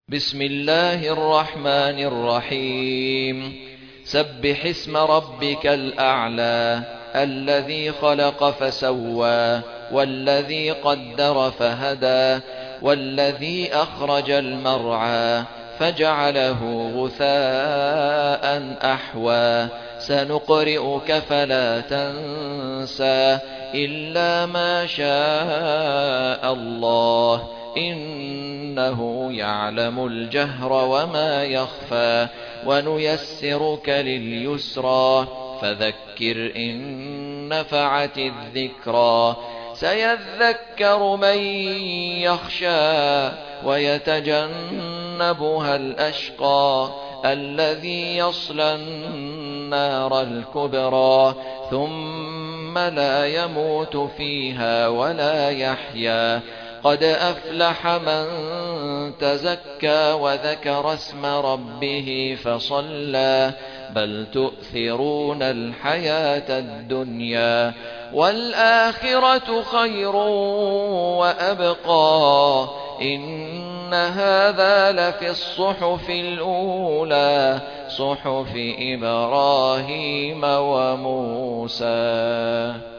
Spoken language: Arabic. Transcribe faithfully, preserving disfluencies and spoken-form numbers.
بسم الله الرحمن الرحيم سبح اسم ربك الأعلى الذي خلق فسوى والذي قدر فهدى والذي أخرج المرعى فجعله غثاء أحوى سنقرئك فلا تنسى إلا ما شاء الله إنه يعلم الجهر وما يخفى ونيسرك لليسرى فذكر إن نفعت الذكرى سيذكر من يخشى ويتجنبها الأشقى الذي يصلى النار الكبرى ثم لا يموت فيها ولا يحيا قد أفلح من تزكى وذكر اسم ربه فصلى بل تؤثرون الحياة الدنيا والآخرة خير وأبقى إن هذا لفي الصحف الأولى صحف إبراهيم وموسى.